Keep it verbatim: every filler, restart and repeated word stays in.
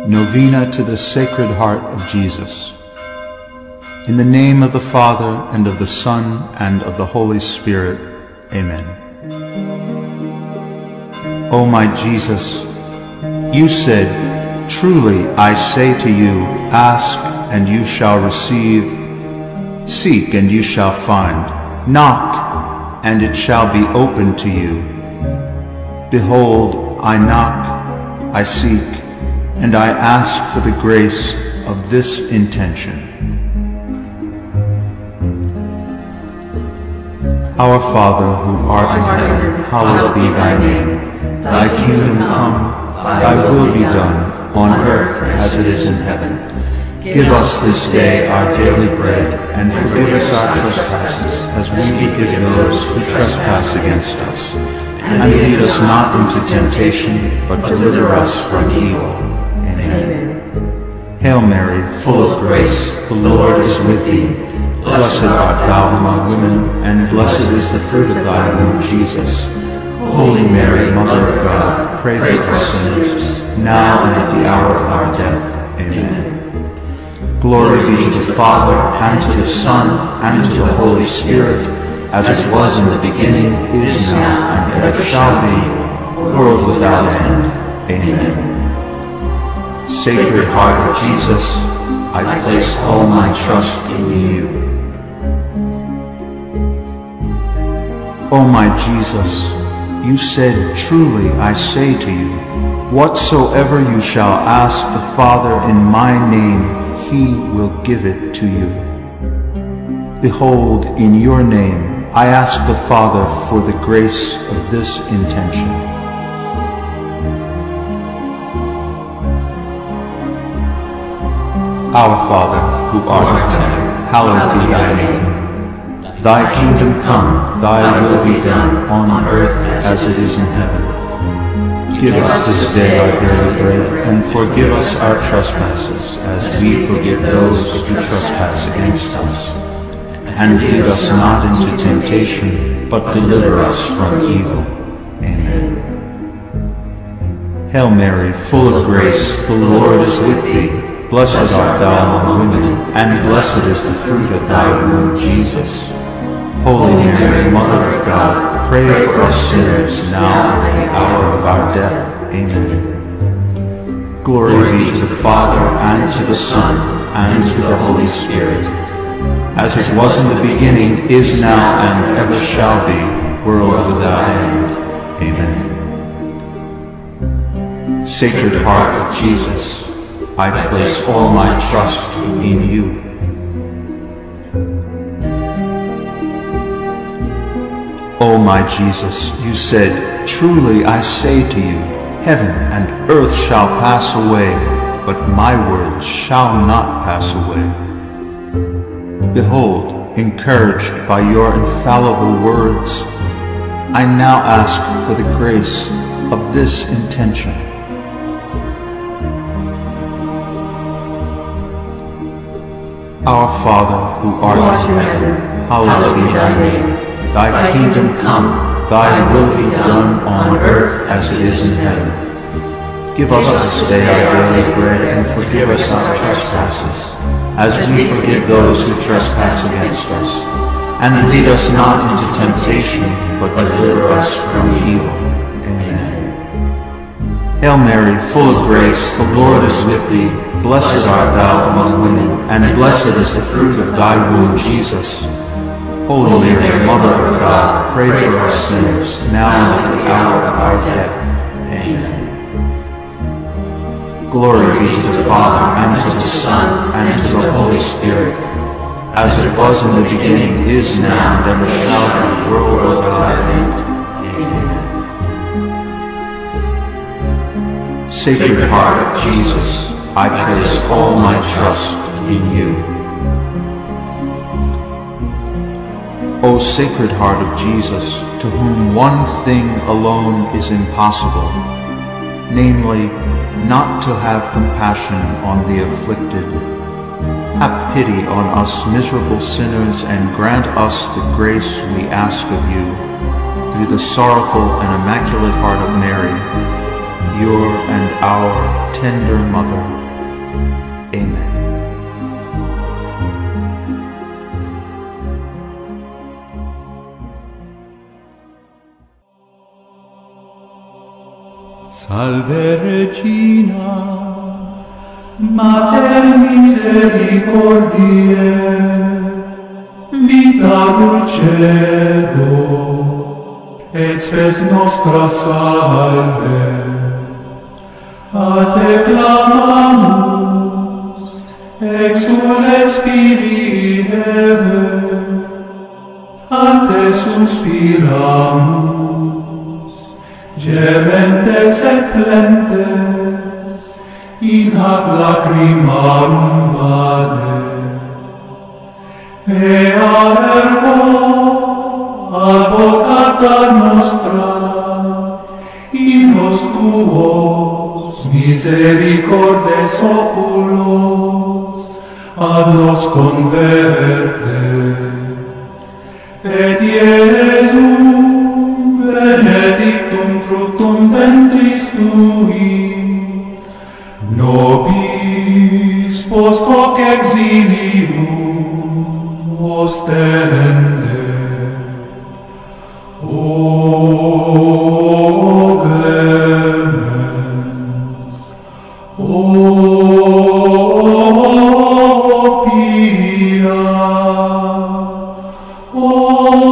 Novena to the Sacred Heart of Jesus. In the name of the Father, and of the Son, and of the Holy Spirit. Amen. O my Jesus, you said, "Truly I say to you, ask, and you shall receive. Seek, and you shall find. Knock, and it shall be opened to you. Behold, I knock, I seek, and I ask for the grace of this intention." Our Father, who art in heaven, hallowed be thy name. Thy kingdom come, thy will be done, on earth as it is in heaven. Give us this day our daily bread, and forgive us our trespasses, as we forgive those who trespass against us. And lead us not into temptation, but deliver us from evil. Amen. Hail Mary, full of grace, the Lord is with thee. Blessed art thou among women, and blessed is the fruit of thy womb, Jesus. Holy Mary, Mother of God, pray for us sinners, now and at the hour of our death. Amen. Glory be to the Father, and to the Son, and to the Holy Spirit, as it was in the beginning, is now, and ever shall be, world without end. Amen. Sacred Heart of Jesus, I place all my trust in you. O my Jesus, you said, "Truly I say to you, whatsoever you shall ask the Father in my name, he will give it to you." Behold, in your name I ask the Father for the grace of this intention. Our Father, who art in heaven, hallowed be thy name. Thy kingdom come, thy will be done, on earth as it is in heaven. Give us this day our daily bread, and forgive us our trespasses, as we forgive those who trespass against us. And lead us not into temptation, but deliver us from evil. Amen. Hail Mary, full of grace, the Lord is with thee. Blessed art thou among women, and blessed is the fruit of thy womb, Jesus. Holy Mary, Mother of God, pray for us sinners, now and at the hour of our death. Amen. Glory be to the Father, and to the Son, and to the Holy Spirit, as it was in the beginning, is now, and ever shall be, world without end. Amen. Sacred Heart of Jesus, I place all my trust in you. O my Jesus, you said, "Truly I say to you, heaven and earth shall pass away, but my words shall not pass away." Behold, encouraged by your infallible words, I now ask for the grace of this intention. Our Father, who art in heaven, hallowed be thy name. Thy kingdom come, thy will be done on earth as it is in heaven. Give us this day our daily bread, and forgive us our trespasses, as we forgive those who trespass against us. And lead us not into temptation, but deliver us from evil. Amen. Hail Mary, full of grace, the Lord is with thee. Blessed art thou among women, and blessed is the fruit of thy womb, Jesus. Holy Mary, Mother of God, pray for us sinners, now and at the hour of our death. Amen. Glory be to the Father, and to the Son, and to the Holy Spirit, as it was in the beginning, is now, and ever shall be, world without end. Amen. Sacred Heart of Jesus, I place all my trust in you. O Sacred Heart of Jesus, to whom one thing alone is impossible, namely, not to have compassion on the afflicted, have pity on us miserable sinners, and grant us the grace we ask of you, through the sorrowful and immaculate heart of Mary, your and our tender Mother. Amen. Salve Regina, Mater misericordiae, vita dulcedo, et spes nostra salve. A te clamamus, exule spiri Eve, a te suspiramus, gementes et plentes, in hac lacrimarum vale. Ea ergo, advocata nostra, in los tuos misericordes oculos, ad nos converte. Et Iesum, benedictum fructum ventris tui, nobis post hoc exilium ostende. O clemens, O pia, O